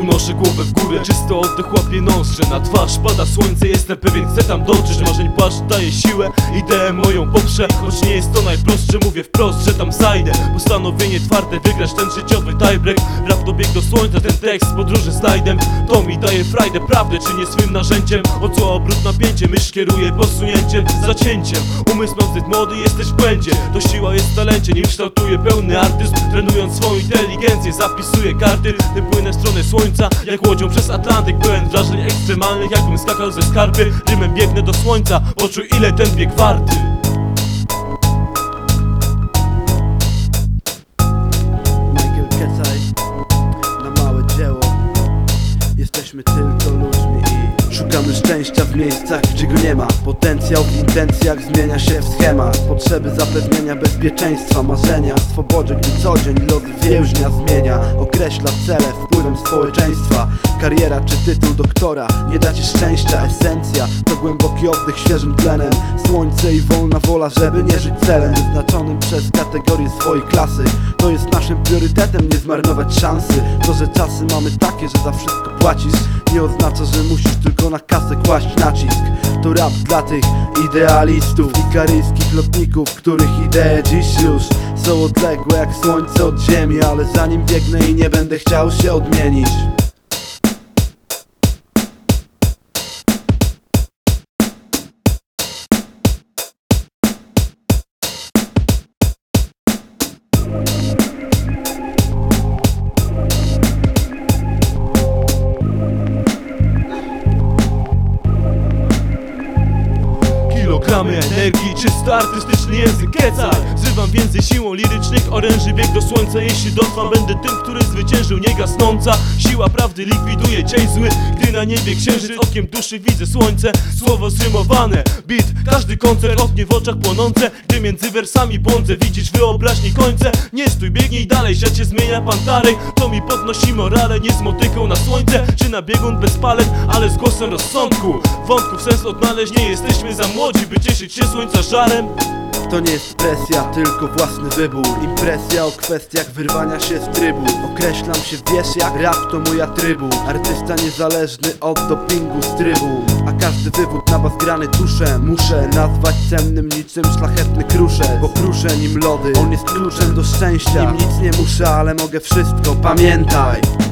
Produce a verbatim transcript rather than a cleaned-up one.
Unoszę głowę w górę, czysto oddech łapię nos, że na twarz pada słońce, jestem pewien, chcę tam dotrzeć. Marzeń płaszcz daje siłę, ideę moją poprze, choć nie jest to najprostsze, mówię wprost, że tam zajdę. Postanowienie twarde, wygrać ten życiowy tiebreak. Rap dobiegł do słońca, ten tekst podróży slajdem. To mi daje frajdę, prawdę czy nie swym narzędziem. Od zła obrót napięcie, myśl kieruje posunięciem, zacięciem. Umysł mam zbyt młody, jesteś w błędzie. To siła jest w talencie, nim kształtuje pełny artyzm. Trenując swoją inteligencję, zapisuję karty. Tym płynę w stronę słońca, jak łodzią przez Atlantyk. Pełen wrażeń ekstremalnych, jakbym skakał ze skarpy. Rymem biegnę do słońca, poczuj ile ten bieg warty. Michael Kecaj na małe dzieło. Jesteśmy tylko ludźmi i szukamy szczęścia w miejscach, gdzie go nie ma. Potencjał w intencjach zmienia się w schemat. Potrzeby zapewnienia bezpieczeństwa, marzenia w swobodzie, gdy co dzień los więźnia zmienia. Określa cele wpływem społeczeństwa. Kariera czy tytuł doktora nie da ci szczęścia. Esencja to głęboki oddech świeżym tlenem. Słońce i wolna wola, żeby nie żyć celem wyznaczonym przez kategorię swojej klasy. To jest naszym priorytetem, nie zmarnować szansy. To, że czasy mamy takie, że za wszystko płacisz, nie oznacza, że musisz tylko na kasę kłaść nacisk. To rap dla tych idealistów i karyjskich lotników, których idee dziś już są odległe jak słońce od ziemi. Ale za nim biegnę i nie będę chciał się odmienić. Kilogramy energii, czysto artystyczny język Kecaj. Wzywam więcej siłą lirycznych oręży, bieg do słońca. Jeśli dotrwam, będę tym, który zwyciężył niegasnąca. Siła prawdy likwiduje cień zły, gdy na niebie księżyc. Okiem duszy widzę słońce, słowo zrymowane. Beat, każdy koncert, ognie w oczach płonące. Gdy między wersami błądzę, widzisz wyobraźni końce. Nie stój, biegnij dalej, świat się zmienia pantarej. To mi podnosi morale, nie z motyką na słońce czy na biegun bez palet, ale z głosem rozsądku. Wątków sens odnaleźć, nie jesteśmy za młodzi, by cieszyć się słońca żarem. To nie jest presja, tylko własny wybór. Impresja o kwestiach wyrwania się z trybu. Określam się, wiesz jak? Rap to mój atrybut. Artysta niezależny od dopingu z trybu. A każdy wywód na was grany tuszem muszę nazwać cennym niczym szlachetny kruszec. Bo kruszę nim lody, on jest kluczem do szczęścia. Nim nic nie muszę, ale mogę wszystko, pamiętaj.